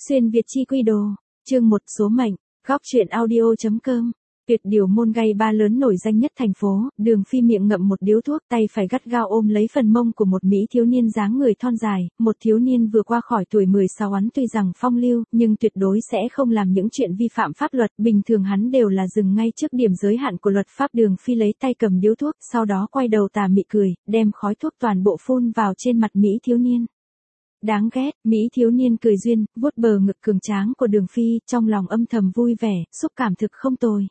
Xuyên Việt chi quy đồ, chương 1 số mệnh, góc truyện audio.com. Tuyệt điều môn gay ba lớn nổi danh nhất thành phố, Đường Phi miệng ngậm một điếu thuốc, tay phải gắt gao ôm lấy phần mông của một mỹ thiếu niên dáng người thon dài, một thiếu niên vừa qua khỏi tuổi 16 hắn tuy rằng phong lưu, nhưng tuyệt đối sẽ không làm những chuyện vi phạm pháp luật, bình thường hắn đều là dừng ngay trước điểm giới hạn của luật pháp. Đường Phi lấy tay cầm điếu thuốc, sau đó quay đầu tà mị cười, đem khói thuốc toàn bộ phun vào trên mặt mỹ thiếu niên. Đáng ghét, mỹ thiếu niên cười duyên, vuốt bờ ngực cường tráng của Đường Phi, trong lòng âm thầm vui vẻ, xúc cảm thực không tồi.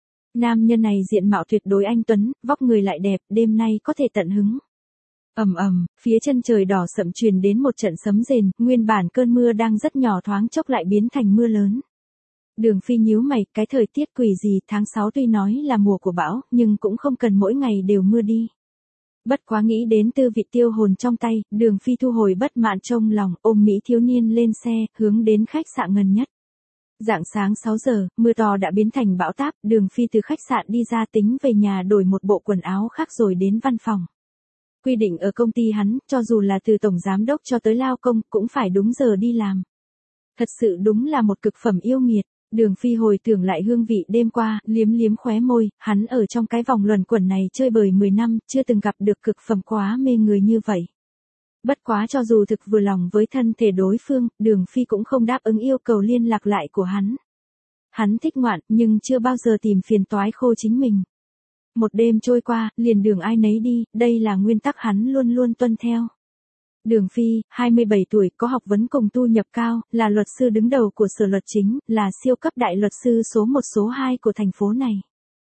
Nam nhân này diện mạo tuyệt đối anh tuấn, vóc người lại đẹp, đêm nay có thể tận hứng. Ầm ầm, phía chân trời đỏ sậm truyền đến một trận sấm rền, nguyên bản cơn mưa đang rất nhỏ thoáng chốc lại biến thành mưa lớn. Đường Phi nhíu mày, cái thời tiết quỷ gì, tháng 6 tuy nói là mùa của bão, nhưng cũng không cần mỗi ngày đều mưa đi. Bất quá nghĩ đến tư vị tiêu hồn trong tay, Đường Phi thu hồi bất mãn trong lòng, ôm mỹ thiếu niên lên xe, hướng đến khách sạn gần nhất. Rạng sáng 6 giờ, mưa to đã biến thành bão táp, Đường Phi từ khách sạn đi ra tính về nhà đổi một bộ quần áo khác rồi đến văn phòng. Quy định ở công ty hắn, cho dù là từ tổng giám đốc cho tới lao công, cũng phải đúng giờ đi làm. Thật sự đúng là một cực phẩm yêu nghiệt. Đường Phi hồi tưởng lại hương vị đêm qua, liếm liếm khóe môi, hắn ở trong cái vòng luẩn quẩn này chơi bời 10 năm, chưa từng gặp được cực phẩm quá mê người như vậy. Bất quá cho dù thực vừa lòng với thân thể đối phương, Đường Phi cũng không đáp ứng yêu cầu liên lạc lại của hắn. Hắn thích ngoạn, nhưng chưa bao giờ tìm phiền toái khô chính mình. Một đêm trôi qua, liền đường ai nấy đi, đây là nguyên tắc hắn luôn luôn tuân theo. Đường Phi, 27 tuổi, có học vấn cùng thu nhập cao, là luật sư đứng đầu của Sở Luật Chính, là siêu cấp đại luật sư số 1 số 2 của thành phố này.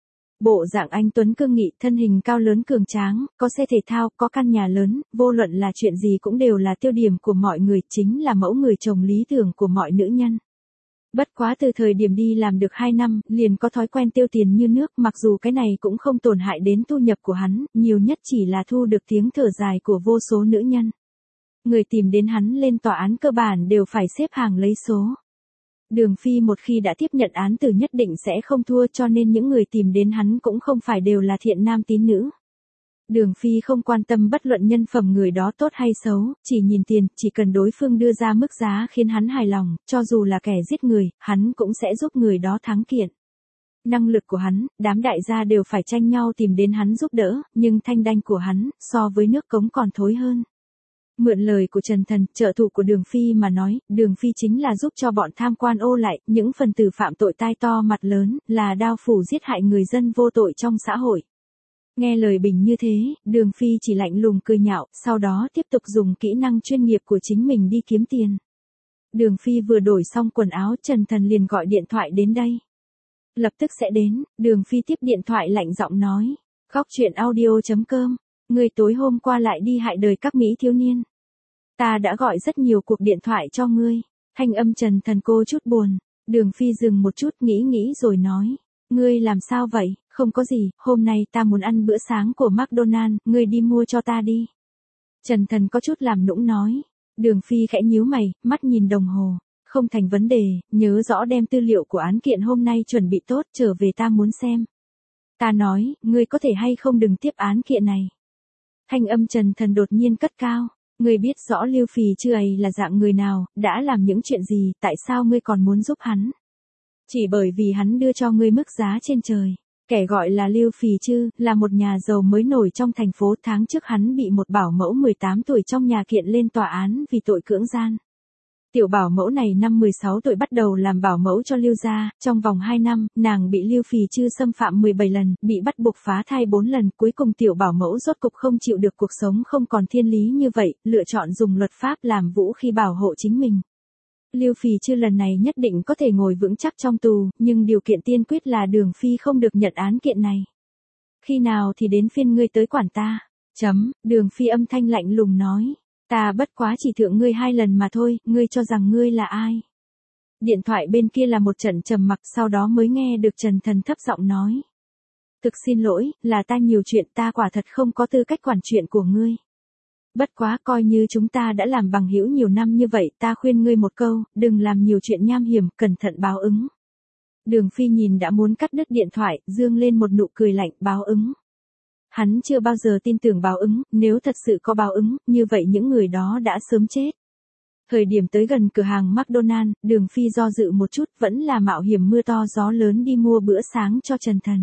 Bộ dạng anh tuấn cương nghị, thân hình cao lớn cường tráng, có xe thể thao, có căn nhà lớn, vô luận là chuyện gì cũng đều là tiêu điểm của mọi người, chính là mẫu người chồng lý tưởng của mọi nữ nhân. Bất quá từ thời điểm đi làm được 2 năm, liền có thói quen tiêu tiền như nước, mặc dù cái này cũng không tổn hại đến thu nhập của hắn, nhiều nhất chỉ là thu được tiếng thở dài của vô số nữ nhân. Người tìm đến hắn lên tòa án cơ bản đều phải xếp hàng lấy số. Đường Phi một khi đã tiếp nhận án tử nhất định sẽ không thua, cho nên những người tìm đến hắn cũng không phải đều là thiện nam tín nữ. Đường Phi không quan tâm bất luận nhân phẩm người đó tốt hay xấu, chỉ nhìn tiền, chỉ cần đối phương đưa ra mức giá khiến hắn hài lòng, cho dù là kẻ giết người, hắn cũng sẽ giúp người đó thắng kiện. Năng lực của hắn, đám đại gia đều phải tranh nhau tìm đến hắn giúp đỡ, nhưng thanh danh của hắn, so với nước cống còn thối hơn. Mượn lời của Trần Thần, trợ thủ của Đường Phi mà nói, Đường Phi chính là giúp cho bọn tham quan ô lại, những phần tử phạm tội tai to mặt lớn, là đao phủ giết hại người dân vô tội trong xã hội. Nghe lời bình như thế, Đường Phi chỉ lạnh lùng cười nhạo, sau đó tiếp tục dùng kỹ năng chuyên nghiệp của chính mình đi kiếm tiền. Đường Phi vừa đổi xong quần áo, Trần Thần liền gọi điện thoại đến đây. Lập tức sẽ đến, Đường Phi tiếp điện thoại lạnh giọng nói. Góc truyện audio.com, người tối hôm qua lại đi hại đời các mỹ thiếu niên. Ta đã gọi rất nhiều cuộc điện thoại cho ngươi. Thanh âm Trần Thần cô chút buồn. Đường Phi dừng một chút nghĩ rồi nói. Ngươi làm sao vậy? Không có gì, hôm nay ta muốn ăn bữa sáng của McDonald's, ngươi đi mua cho ta đi. Trần Thần có chút làm nũng nói. Đường Phi khẽ nhíu mày, mắt nhìn đồng hồ. Không thành vấn đề, nhớ rõ đem tư liệu của án kiện hôm nay chuẩn bị tốt, trở về ta muốn xem. Ta nói, ngươi có thể hay không đừng tiếp án kiện này. Thanh âm Trần Thần đột nhiên cất cao. Ngươi biết rõ Lưu Phì Chư ấy là dạng người nào, đã làm những chuyện gì, tại sao ngươi còn muốn giúp hắn? Chỉ bởi vì hắn đưa cho ngươi mức giá trên trời. Kẻ gọi là Lưu Phì Chư, là một nhà giàu mới nổi trong thành phố. Tháng trước hắn bị một bảo mẫu 18 tuổi trong nhà kiện lên tòa án vì tội cưỡng gian. Tiểu bảo mẫu này năm 16 tuổi bắt đầu làm bảo mẫu cho Lưu gia, trong vòng 2 năm, nàng bị Lưu Phì Chư xâm phạm 17 lần, bị bắt buộc phá thai 4 lần, cuối cùng tiểu bảo mẫu rốt cục không chịu được cuộc sống không còn thiên lý như vậy, lựa chọn dùng luật pháp làm vũ khí bảo hộ chính mình. Lưu Phì Chư lần này nhất định có thể ngồi vững chắc trong tù, nhưng điều kiện tiên quyết là Đường Phi không được nhận án kiện này. Khi nào thì đến phiên ngươi tới quản ta? Đường Phi âm thanh lạnh lùng nói. Ta bất quá chỉ thượng ngươi 2 lần mà thôi, ngươi cho rằng ngươi là ai? Điện thoại bên kia là một trận trầm mặc, sau đó mới nghe được Trần Thần thấp giọng nói. Thực xin lỗi, là ta nhiều chuyện, ta quả thật không có tư cách quản chuyện của ngươi. Bất quá coi như chúng ta đã làm bằng hữu nhiều năm như vậy, ta khuyên ngươi một câu, đừng làm nhiều chuyện nham hiểm, cẩn thận báo ứng. Đường Phi nhìn đã muốn cắt đứt điện thoại, dương lên một nụ cười lạnh, báo ứng. Hắn chưa bao giờ tin tưởng báo ứng, nếu thật sự có báo ứng, như vậy những người đó đã sớm chết. Thời điểm tới gần cửa hàng McDonald, Đường Phi do dự một chút, vẫn là mạo hiểm mưa to gió lớn đi mua bữa sáng cho Trần Thần.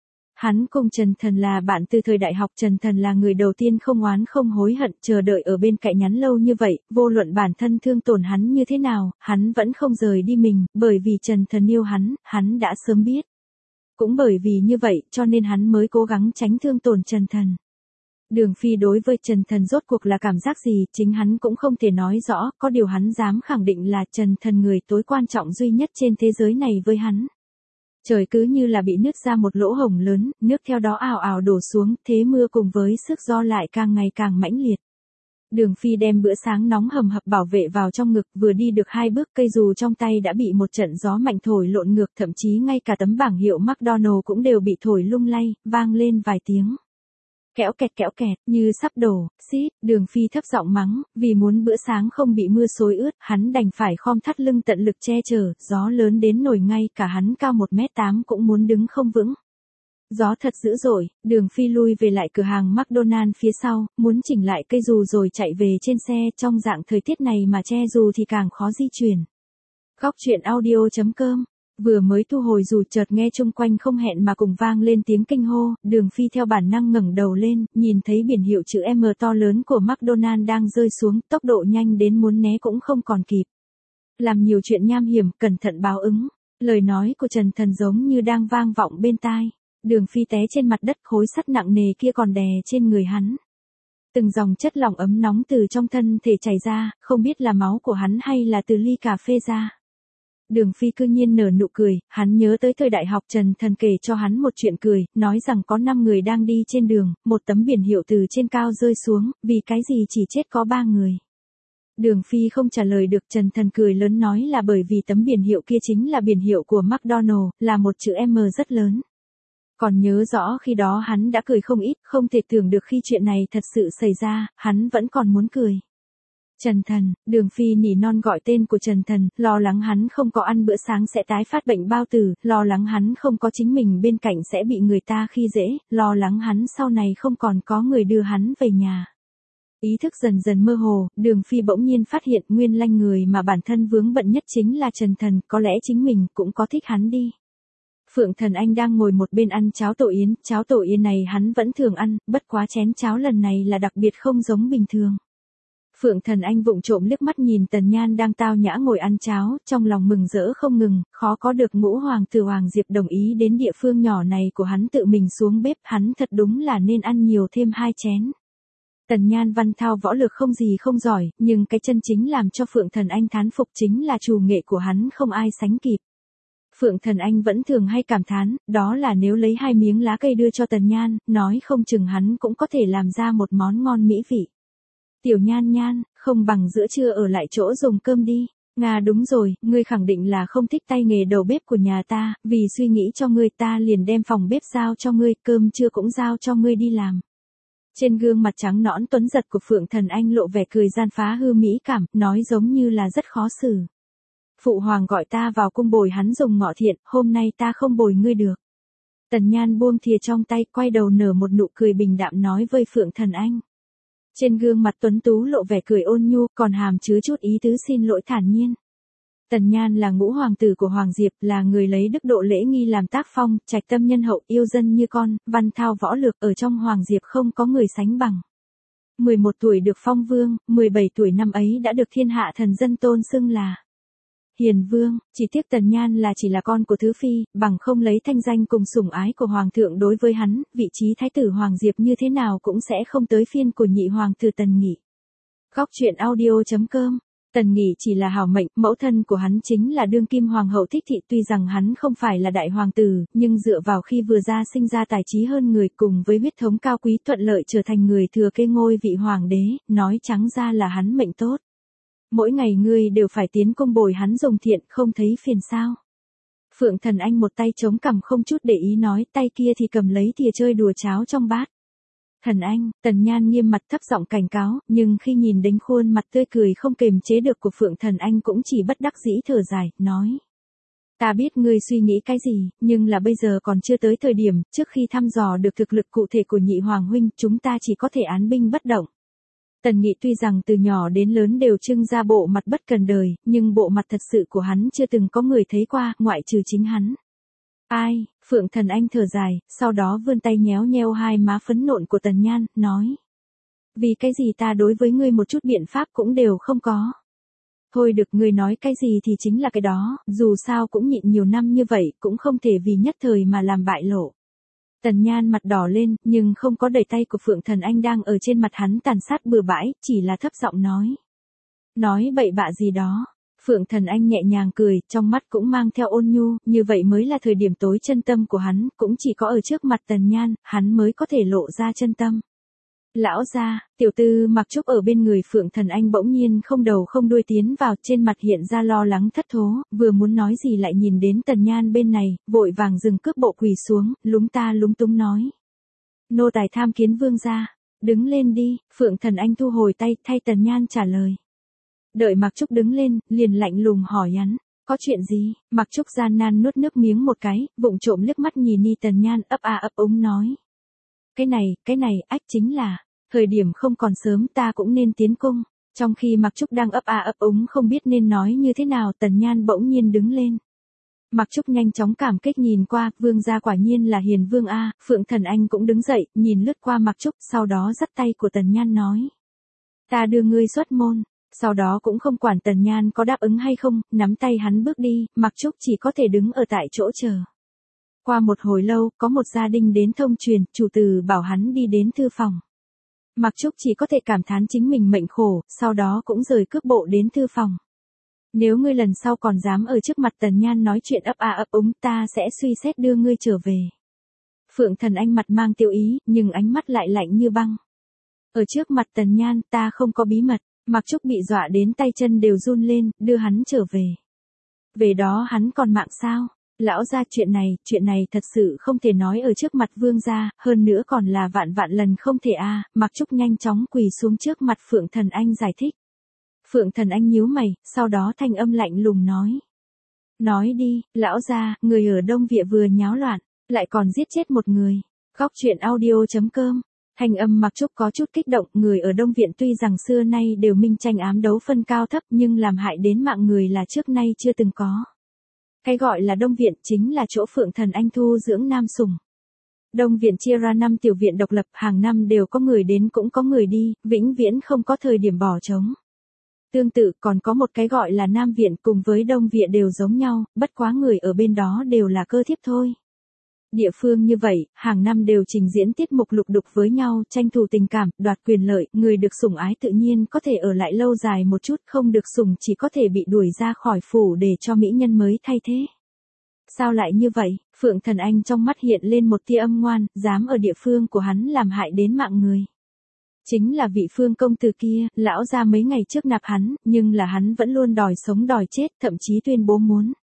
Hắn cùng Trần Thần là bạn từ thời đại học, Trần Thần là người đầu tiên không oán không hối hận, chờ đợi ở bên cạnh hắn lâu như vậy, vô luận bản thân thương tổn hắn như thế nào, hắn vẫn không rời đi mình, bởi vì Trần Thần yêu hắn đã sớm biết. Cũng bởi vì như vậy, cho nên hắn mới cố gắng tránh thương tổn Trần Thần. Đường Phi đối với Trần Thần rốt cuộc là cảm giác gì, chính hắn cũng không thể nói rõ, có điều hắn dám khẳng định là Trần Thần người tối quan trọng duy nhất trên thế giới này với hắn. Trời cứ như là bị nứt ra một lỗ hổng lớn, nước theo đó ào ào đổ xuống, thế mưa cùng với sức gió lại càng ngày càng mãnh liệt. Đường Phi đem bữa sáng nóng hầm hập bảo vệ vào trong ngực, vừa đi được 2 bước cây dù trong tay đã bị một trận gió mạnh thổi lộn ngược, thậm chí ngay cả tấm bảng hiệu McDonald cũng đều bị thổi lung lay, vang lên vài tiếng. Kẽo kẹt, như sắp đổ, xít, Đường Phi thấp giọng mắng, vì muốn bữa sáng không bị mưa xối ướt, hắn đành phải khom thắt lưng tận lực che chở, gió lớn đến nổi ngay cả hắn cao 1m8 cũng muốn đứng không vững. Gió thật dữ dội, Đường Phi lui về lại cửa hàng McDonald phía sau, muốn chỉnh lại cây dù rồi chạy về trên xe, trong dạng thời tiết này mà che dù thì càng khó di chuyển. Góc truyện audio.com. Vừa mới thu hồi dù chợt nghe chung quanh không hẹn mà cùng vang lên tiếng kinh hô, Đường Phi theo bản năng ngẩng đầu lên, nhìn thấy biển hiệu chữ M to lớn của McDonald đang rơi xuống, tốc độ nhanh đến muốn né cũng không còn kịp. Làm nhiều chuyện nham hiểm, cẩn thận báo ứng. Lời nói của Trần Thần giống như đang vang vọng bên tai. Đường Phi té trên mặt đất, khối sắt nặng nề kia còn đè trên người hắn. Từng dòng chất lỏng ấm nóng từ trong thân thể chảy ra, không biết là máu của hắn hay là từ ly cà phê ra. Đường Phi cư nhiên nở nụ cười, hắn nhớ tới thời đại học Trần Thần kể cho hắn một chuyện cười, nói rằng có 5 người đang đi trên đường, một tấm biển hiệu từ trên cao rơi xuống, vì cái gì chỉ chết có 3 người. Đường Phi không trả lời được, Trần Thần cười lớn nói là bởi vì tấm biển hiệu kia chính là biển hiệu của McDonald, là một chữ M rất lớn. Còn nhớ rõ khi đó hắn đã cười không ít, không thể tưởng được khi chuyện này thật sự xảy ra, hắn vẫn còn muốn cười. Trần Thần, Đường Phi nỉ non gọi tên của Trần Thần, lo lắng hắn không có ăn bữa sáng sẽ tái phát bệnh bao tử, lo lắng hắn không có chính mình bên cạnh sẽ bị người ta khi dễ, lo lắng hắn sau này không còn có người đưa hắn về nhà. Ý thức dần dần mơ hồ, Đường Phi bỗng nhiên phát hiện nguyên lanh người mà bản thân vướng bận nhất chính là Trần Thần, có lẽ chính mình cũng có thích hắn đi. Phượng Thần Anh đang ngồi một bên ăn cháo tổ yến này hắn vẫn thường ăn, bất quá chén cháo lần này là đặc biệt không giống bình thường. Phượng Thần Anh vụng trộm liếc mắt nhìn Tần Nhan đang tao nhã ngồi ăn cháo, trong lòng mừng rỡ không ngừng, khó có được ngũ hoàng tử Hoàng Diệp đồng ý đến địa phương nhỏ này của hắn tự mình xuống bếp, hắn thật đúng là nên ăn nhiều thêm 2 chén. Tần Nhan văn thao võ lược không gì không giỏi, nhưng cái chân chính làm cho Phượng Thần Anh thán phục chính là trù nghệ của hắn không ai sánh kịp. Phượng Thần Anh vẫn thường hay cảm thán, đó là nếu lấy 2 miếng lá cây đưa cho Tần Nhan, nói không chừng hắn cũng có thể làm ra một món ngon mỹ vị. Tiểu Nhan Nhan, không bằng giữa trưa ở lại chỗ dùng cơm đi. Nga đúng rồi, ngươi khẳng định là không thích tay nghề đầu bếp của nhà ta, vì suy nghĩ cho ngươi ta liền đem phòng bếp giao cho ngươi, cơm trưa cũng giao cho ngươi đi làm. Trên gương mặt trắng nõn tuấn giật của Phượng Thần Anh lộ vẻ cười gian phá hư mỹ cảm, nói giống như là rất khó xử. Phụ hoàng gọi ta vào cung bồi hắn dùng ngọ thiện, hôm nay ta không bồi ngươi được. Tần Nhan buông thìa trong tay, quay đầu nở một nụ cười bình đạm nói với Phượng Thần Anh. Trên gương mặt tuấn tú lộ vẻ cười ôn nhu, còn hàm chứa chút ý tứ xin lỗi thản nhiên. Tần Nhan là ngũ hoàng tử của Hoàng Diệp, là người lấy đức độ lễ nghi làm tác phong, trạch tâm nhân hậu, yêu dân như con, văn thao võ lược, ở trong Hoàng Diệp không có người sánh bằng. 11 tuổi được phong vương, 17 tuổi năm ấy đã được thiên hạ thần dân tôn xưng là Hiền Vương, chỉ tiếc Tần Nhan là chỉ là con của Thứ Phi, bằng không lấy thanh danh cùng sủng ái của Hoàng thượng đối với hắn, vị trí thái tử Hoàng Diệp như thế nào cũng sẽ không tới phiên của nhị hoàng tử Tần Nghị. Góc truyện audio.com. Tần Nghị chỉ là hảo mệnh, mẫu thân của hắn chính là đương kim hoàng hậu Thích Thị, tuy rằng hắn không phải là đại hoàng tử, nhưng dựa vào khi vừa ra sinh ra tài trí hơn người cùng với huyết thống cao quý thuận lợi trở thành người thừa kế ngôi vị hoàng đế, nói trắng ra là hắn mệnh tốt. Mỗi ngày ngươi đều phải tiến cung bồi hắn dùng thiện, không thấy phiền sao? Phượng Thần Anh một tay chống cằm không chút để ý nói, tay kia thì cầm lấy thìa chơi đùa cháo trong bát. Thần Anh, Tần Nhan nghiêm mặt thấp giọng cảnh cáo, nhưng khi nhìn đến khuôn mặt tươi cười không kềm chế được của Phượng Thần Anh cũng chỉ bất đắc dĩ thở dài, nói. Ta biết ngươi suy nghĩ cái gì, nhưng là bây giờ còn chưa tới thời điểm, trước khi thăm dò được thực lực cụ thể của nhị hoàng huynh, chúng ta chỉ có thể án binh bất động. Tần Nghị tuy rằng từ nhỏ đến lớn đều trưng ra bộ mặt bất cần đời, nhưng bộ mặt thật sự của hắn chưa từng có người thấy qua, ngoại trừ chính hắn. Ai, Phượng Thần Anh thở dài, sau đó vươn tay nhéo nheo hai má phấn nộn của Tần Nhan, nói. Vì cái gì ta đối với ngươi một chút biện pháp cũng đều không có. Thôi được, ngươi nói cái gì thì chính là cái đó, dù sao cũng nhịn nhiều năm như vậy, cũng không thể vì nhất thời mà làm bại lộ. Tần Nhan mặt đỏ lên, nhưng không có đẩy tay của Phượng Thần Anh đang ở trên mặt hắn tàn sát bừa bãi, chỉ là thấp giọng nói. Nói bậy bạ gì đó. Phượng Thần Anh nhẹ nhàng cười, trong mắt cũng mang theo ôn nhu, như vậy mới là thời điểm tối chân tâm của hắn, cũng chỉ có ở trước mặt Tần Nhan, hắn mới có thể lộ ra chân tâm. Lão gia, tiểu tư Mặc Trúc ở bên người Phượng Thần Anh bỗng nhiên không đầu không đuôi tiến vào, trên mặt hiện ra lo lắng thất thố, vừa muốn nói gì lại nhìn đến Tần Nhan bên này, vội vàng dừng cước bộ quỳ xuống, lúng ta lúng túng nói. Nô tài tham kiến vương gia, đứng lên đi, Phượng Thần Anh thu hồi tay, thay Tần Nhan trả lời. Đợi Mặc Trúc đứng lên, liền lạnh lùng hỏi hắn, có chuyện gì? Mặc Trúc gian nan nuốt nước miếng một cái, vụng trộm liếc mắt nhìn ni Tần Nhan ấp a ấp úng nói. Cái này, ách chính là, thời điểm không còn sớm ta cũng nên tiến cung. Trong khi Mặc Trúc đang ấp a ấp úng không biết nên nói như thế nào, Tần Nhan bỗng nhiên đứng lên. Mặc Trúc nhanh chóng cảm kích nhìn qua, vương gia quả nhiên là hiền vương a. Phượng Thần Anh cũng đứng dậy, nhìn lướt qua Mặc Trúc, sau đó dắt tay của Tần Nhan nói. Ta đưa ngươi xuất môn. Sau đó cũng không quản Tần Nhan có đáp ứng hay không, nắm tay hắn bước đi, Mặc Trúc chỉ có thể đứng ở tại chỗ chờ. Qua một hồi lâu, có một gia đình đến thông truyền, chủ tử bảo hắn đi đến thư phòng. Mặc Trúc chỉ có thể cảm thán chính mình mệnh khổ, sau đó cũng rời cước bộ đến thư phòng. Nếu ngươi lần sau còn dám ở trước mặt Tần Nhan nói chuyện ấp a ấp úng, ta sẽ suy xét đưa ngươi trở về. Phượng Thần Anh mặt mang tiêu ý, nhưng ánh mắt lại lạnh như băng. Ở trước mặt Tần Nhan, ta không có bí mật. Mặc Trúc bị dọa đến tay chân đều run lên, đưa hắn trở về. Về đó hắn còn mạng sao? Lão gia, chuyện này thật sự không thể nói ở trước mặt vương gia, hơn nữa còn là vạn vạn lần không thể a. Mặc Trúc nhanh chóng quỳ xuống trước mặt Phượng Thần Anh giải thích. Phượng Thần Anh nhíu mày, sau đó thanh âm lạnh lùng nói. Nói đi, lão gia, người ở Đông Viện vừa nháo loạn, lại còn giết chết một người. Góc truyện audio.com. Thanh âm Mặc Trúc có chút kích động, người ở Đông Viện tuy rằng xưa nay đều minh tranh ám đấu phân cao thấp nhưng làm hại đến mạng người là trước nay chưa từng có. Cái gọi là Đông Viện chính là chỗ Phượng Thần Anh thu dưỡng nam sủng. Đông Viện chia ra 5 tiểu viện độc lập, hàng năm đều có người đến cũng có người đi, vĩnh viễn không có thời điểm bỏ trống. Tương tự còn có một cái gọi là Nam Viện cùng với Đông Viện đều giống nhau, bất quá người ở bên đó đều là cơ thiếp thôi. Địa phương như vậy, hàng năm đều trình diễn tiết mục lục đục với nhau, tranh thủ tình cảm, đoạt quyền lợi, người được sủng ái tự nhiên có thể ở lại lâu dài một chút, không được sủng chỉ có thể bị đuổi ra khỏi phủ để cho mỹ nhân mới thay thế. Sao lại như vậy? Phượng Thần Anh trong mắt hiện lên một tia âm ngoan, dám ở địa phương của hắn làm hại đến mạng người. Chính là vị Phương công tử kia, lão gia mấy ngày trước nạp hắn, nhưng là hắn vẫn luôn đòi sống đòi chết, thậm chí tuyên bố muốn.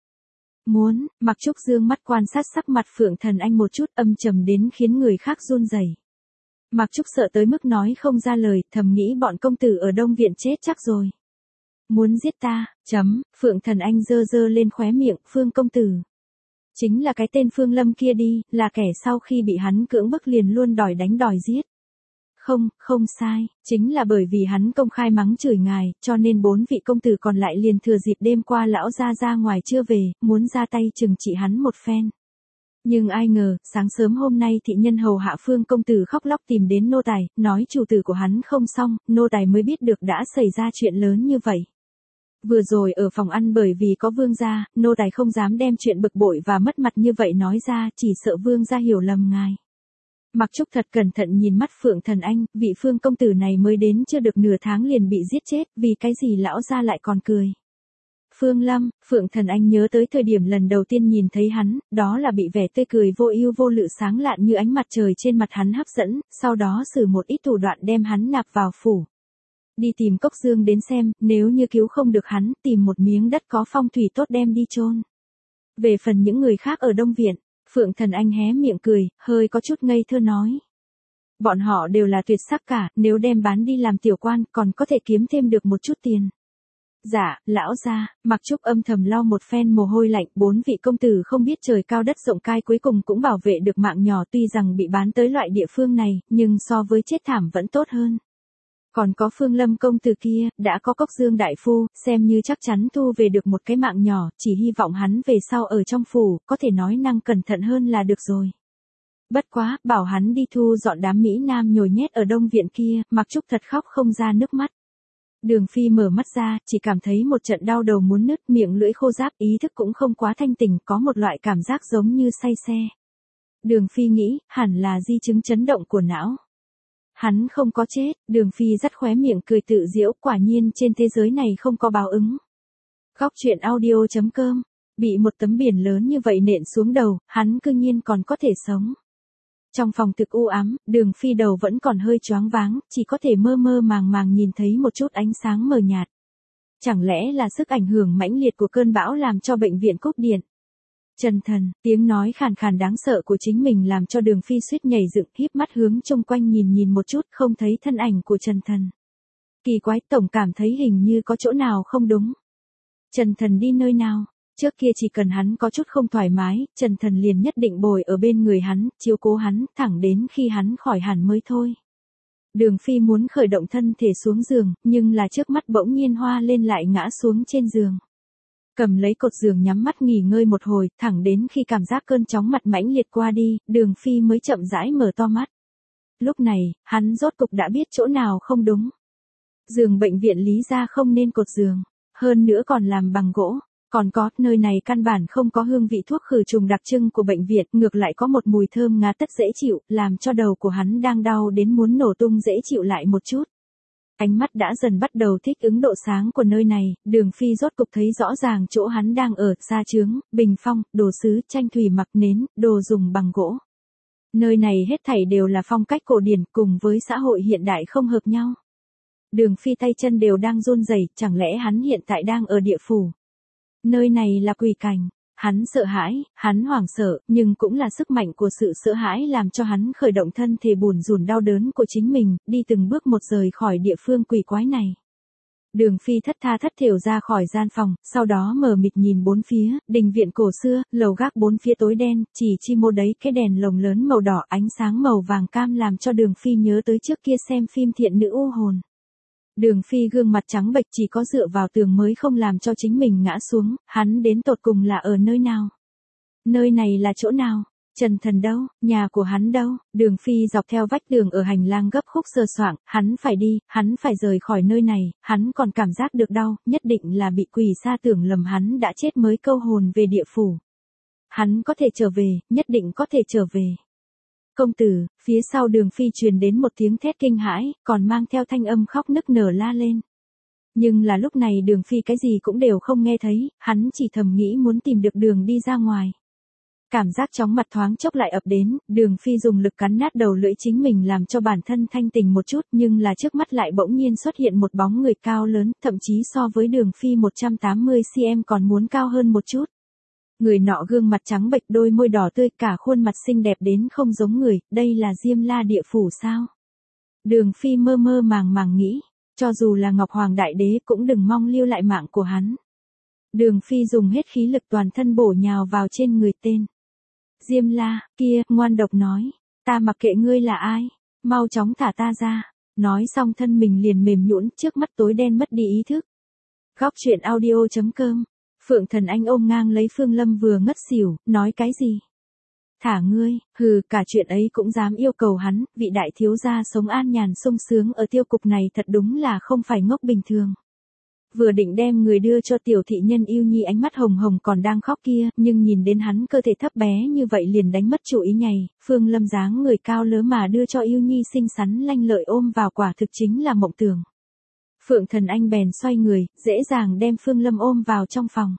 Mặc Trúc dương mắt quan sát sắc mặt Phượng Thần Anh một chút, âm trầm đến khiến người khác run rẩy. Mặc Trúc sợ tới mức nói không ra lời, thầm nghĩ bọn công tử ở Đông Viện chết chắc rồi. Muốn giết ta, Phượng Thần Anh giơ lên khóe miệng, Phương công tử. Chính là cái tên Phương Lâm kia đi, là kẻ sau khi bị hắn cưỡng bức liền luôn đòi đánh đòi giết. Không sai, chính là bởi vì hắn công khai mắng chửi ngài, cho nên 4 vị công tử còn lại liền thừa dịp đêm qua lão ra ngoài chưa về, muốn ra tay trừng trị hắn một phen. Nhưng ai ngờ, sáng sớm hôm nay thị nhân hầu hạ Phương công tử khóc lóc tìm đến nô tài, nói chủ tử của hắn không xong, nô tài mới biết được đã xảy ra chuyện lớn như vậy. Vừa rồi ở phòng ăn bởi vì có vương gia, nô tài không dám đem chuyện bực bội và mất mặt như vậy nói ra, chỉ sợ vương gia hiểu lầm ngài. Mặc Trúc thật cẩn thận nhìn mắt Phượng Thần Anh, vị Phương công tử này mới đến chưa được nửa tháng liền bị giết chết, vì cái gì lão gia lại còn cười. Phương Lâm, Phượng Thần Anh nhớ tới thời điểm lần đầu tiên nhìn thấy hắn, đó là bị vẻ tươi cười vô ưu vô lự sáng lạn như ánh mặt trời trên mặt hắn hấp dẫn, sau đó sử một ít thủ đoạn đem hắn nạp vào phủ. Đi tìm Cốc Dương đến xem, nếu như cứu không được hắn, tìm một miếng đất có phong thủy tốt đem đi chôn. Về phần những người khác ở Đông Viện, Phượng Thần Anh hé miệng cười, hơi có chút ngây thơ nói. Bọn họ đều là tuyệt sắc cả, nếu đem bán đi làm tiểu quan còn có thể kiếm thêm được một chút tiền. Dạ, lão gia, Mặc Trúc âm thầm lau một phen mồ hôi lạnh, 4 vị công tử không biết trời cao đất rộng cai cuối cùng cũng bảo vệ được mạng nhỏ, tuy rằng bị bán tới loại địa phương này, nhưng so với chết thảm vẫn tốt hơn. Còn có Phương Lâm công tử kia, đã có Cốc Dương đại phu, xem như chắc chắn thu về được một cái mạng nhỏ, chỉ hy vọng hắn về sau ở trong phủ, có thể nói năng cẩn thận hơn là được rồi. Bất quá, bảo hắn đi thu dọn đám Mỹ Nam nhồi nhét ở Đông Viện kia, Mặc Trúc thật khóc không ra nước mắt. Đường Phi mở mắt ra, chỉ cảm thấy một trận đau đầu muốn nứt, miệng lưỡi khô ráp, ý thức cũng không quá thanh tỉnh, có một loại cảm giác giống như say xe. Đường Phi nghĩ, hẳn là di chứng chấn động của não. Hắn không có chết, Đường Phi dắt khóe miệng cười tự giễu, quả nhiên trên thế giới này không có báo ứng. Góc truyện audio.com, bị một tấm biển lớn như vậy nện xuống đầu, hắn cư nhiên còn có thể sống. Trong phòng thực u ám, Đường Phi đầu vẫn còn hơi choáng váng, chỉ có thể mơ mơ màng màng nhìn thấy một chút ánh sáng mờ nhạt. Chẳng lẽ là sức ảnh hưởng mãnh liệt của cơn bão làm cho bệnh viện cúp điện? Trần Thần, tiếng nói khàn khàn đáng sợ của chính mình làm cho Đường Phi suýt nhảy dựng, híp mắt hướng chung quanh nhìn một chút, không thấy thân ảnh của Trần Thần. Kỳ quái, tổng cảm thấy hình như có chỗ nào không đúng. Trần Thần đi nơi nào? Trước kia chỉ cần hắn có chút không thoải mái, Trần Thần liền nhất định bồi ở bên người hắn, chiếu cố hắn, thẳng đến khi hắn khỏi hẳn mới thôi. Đường Phi muốn khởi động thân thể xuống giường, nhưng là trước mắt bỗng nhiên hoa lên lại ngã xuống trên giường. Cầm lấy cột giường nhắm mắt nghỉ ngơi một hồi, thẳng đến khi cảm giác cơn chóng mặt mãnh liệt qua đi, Đường Phi mới chậm rãi mở to mắt. Lúc này, hắn rốt cục đã biết chỗ nào không đúng. Giường bệnh viện lý ra không nên cột giường, hơn nữa còn làm bằng gỗ. Còn có, nơi này căn bản không có hương vị thuốc khử trùng đặc trưng của bệnh viện, ngược lại có một mùi thơm ngát tất dễ chịu, làm cho đầu của hắn đang đau đến muốn nổ tung dễ chịu lại một chút. Ánh mắt đã dần bắt đầu thích ứng độ sáng của nơi này, Đường Phi rốt cục thấy rõ ràng chỗ hắn đang ở, gia chướng, bình phong, đồ sứ, tranh thủy mặc nến, đồ dùng bằng gỗ. Nơi này hết thảy đều là phong cách cổ điển cùng với xã hội hiện đại không hợp nhau. Đường Phi tay chân đều đang run rẩy, chẳng lẽ hắn hiện tại đang ở địa phủ? Nơi này là quỷ cảnh. Hắn sợ hãi, hắn hoảng sợ, nhưng cũng là sức mạnh của sự sợ hãi làm cho hắn khởi động thân thể bủn rủn đau đớn của chính mình, đi từng bước một rời khỏi địa phương quỷ quái này. Đường Phi thất tha thất thểu ra khỏi gian phòng, sau đó mờ mịt nhìn bốn phía, đình viện cổ xưa, lầu gác bốn phía tối đen, chỉ chi mô đấy cái đèn lồng lớn màu đỏ ánh sáng màu vàng cam làm cho Đường Phi nhớ tới trước kia xem phim Thiện Nữ U Hồn. Đường Phi gương mặt trắng bệch chỉ có dựa vào tường mới không làm cho chính mình ngã xuống, hắn đến tột cùng là ở nơi nào? Nơi này là chỗ nào? Trần Thần đâu? Nhà của hắn đâu? Đường Phi dọc theo vách tường ở hành lang gấp khúc sơ soạng, hắn phải đi, hắn phải rời khỏi nơi này, hắn còn cảm giác được đau, nhất định là bị quỷ sa tưởng lầm hắn đã chết mới câu hồn về địa phủ. Hắn có thể trở về, nhất định có thể trở về. Công tử, phía sau Đường Phi truyền đến một tiếng thét kinh hãi, còn mang theo thanh âm khóc nức nở la lên. Nhưng là lúc này Đường Phi cái gì cũng đều không nghe thấy, hắn chỉ thầm nghĩ muốn tìm được đường đi ra ngoài. Cảm giác chóng mặt thoáng chốc lại ập đến, Đường Phi dùng lực cắn nát đầu lưỡi chính mình làm cho bản thân thanh tỉnh một chút, nhưng là trước mắt lại bỗng nhiên xuất hiện một bóng người cao lớn, thậm chí so với Đường Phi 180cm còn muốn cao hơn một chút. Người nọ gương mặt trắng bệch, đôi môi đỏ tươi, cả khuôn mặt xinh đẹp đến không giống người, đây là Diêm La địa phủ sao? Đường Phi mơ mơ màng màng nghĩ, cho dù là Ngọc Hoàng Đại Đế cũng đừng mong lưu lại mạng của hắn. Đường Phi dùng hết khí lực toàn thân bổ nhào vào trên người tên Diêm La, kia, ngoan độc nói, ta mặc kệ ngươi là ai, mau chóng thả ta ra. Nói xong thân mình liền mềm nhũn, trước mắt tối đen mất đi ý thức. Góc truyện audio.com. Phượng Thần Anh ôm ngang lấy Phương Lâm vừa ngất xỉu, nói cái gì? Thả ngươi, hừ, cả chuyện ấy cũng dám yêu cầu hắn, vị đại thiếu gia sống an nhàn sung sướng ở tiêu cục này thật đúng là không phải ngốc bình thường. Vừa định đem người đưa cho tiểu thị nhân Yêu Nhi ánh mắt hồng hồng còn đang khóc kia, nhưng nhìn đến hắn cơ thể thấp bé như vậy liền đánh mất chủ ý nhảy, Phương Lâm dáng người cao lớn mà đưa cho Yêu Nhi xinh xắn lanh lợi ôm vào quả thực chính là mộng tưởng. Phượng Thần Anh bèn xoay người, dễ dàng đem Phương Lâm ôm vào trong phòng.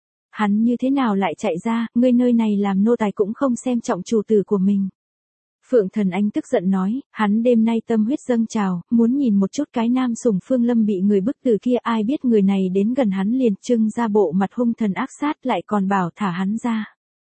Hắn như thế nào lại chạy ra, ngươi nơi này làm nô tài cũng không xem trọng chủ tử của mình. Phượng Thần Anh tức giận nói, hắn đêm nay tâm huyết dâng trào, muốn nhìn một chút cái nam sủng Phương Lâm bị người bức từ kia, ai biết người này đến gần hắn liền trưng ra bộ mặt hung thần ác sát lại còn bảo thả hắn ra.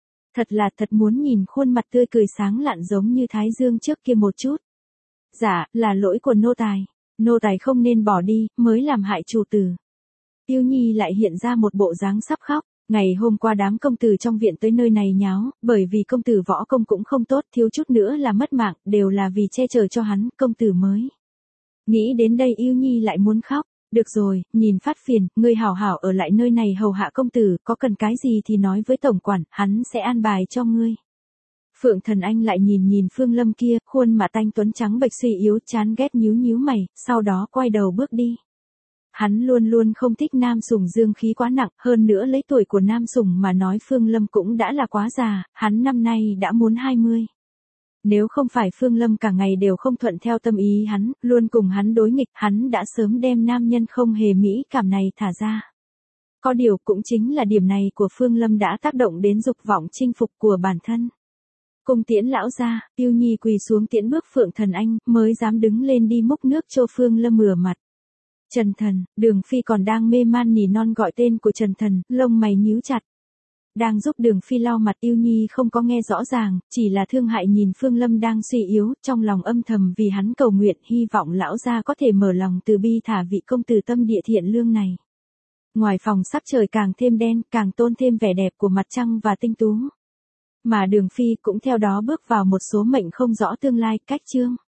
Thật muốn nhìn khuôn mặt tươi cười sáng lạn giống như thái dương trước kia một chút. Dạ, là lỗi của nô tài. Nô tài không nên bỏ đi, mới làm hại chủ tử. Yêu Nhi lại hiện ra một bộ dáng sắp khóc. Ngày hôm qua đám công tử trong viện tới nơi này nháo, bởi vì công tử võ công cũng không tốt, thiếu chút nữa là mất mạng, đều là vì che chở cho hắn, công tử mới Nghĩ đến đây Yêu Nhi lại muốn khóc. Được rồi, nhìn phát phiền, ngươi hảo hảo ở lại nơi này hầu hạ công tử, có cần cái gì thì nói với tổng quản, hắn sẽ an bài cho ngươi. Phượng Thần Anh lại nhìn Phương Lâm kia, khuôn mặt anh tuấn trắng bệch suy yếu, chán ghét nhíu mày, sau đó quay đầu bước đi. Hắn luôn luôn không thích Nam Sùng dương khí quá nặng, hơn nữa lấy tuổi của Nam Sùng mà nói Phương Lâm cũng đã là quá già, hắn năm nay đã muốn 20. Nếu không phải Phương Lâm cả ngày đều không thuận theo tâm ý hắn, luôn cùng hắn đối nghịch, hắn đã sớm đem nam nhân không hề mỹ cảm này thả ra. Có điều cũng chính là điểm này của Phương Lâm đã tác động đến dục vọng chinh phục của bản thân. Cung tiễn lão ra, Yêu Nhi quỳ xuống tiễn bước Phượng Thần Anh, mới dám đứng lên đi múc nước cho Phương Lâm rửa mặt. Trần Thần, Đường Phi còn đang mê man nỉ non gọi tên của Trần Thần, lông mày nhíu chặt. Đang giúp Đường Phi lau mặt Yêu Nhi không có nghe rõ ràng, chỉ là thương hại nhìn Phương Lâm đang suy yếu, trong lòng âm thầm vì hắn cầu nguyện hy vọng lão gia có thể mở lòng từ bi thả vị công tử tâm địa thiện lương này. Ngoài phòng sắc trời càng thêm đen, càng tôn thêm vẻ đẹp của mặt trăng và tinh tú. Mà Đường Phi cũng theo đó bước vào một số mệnh không rõ tương lai, cách chương.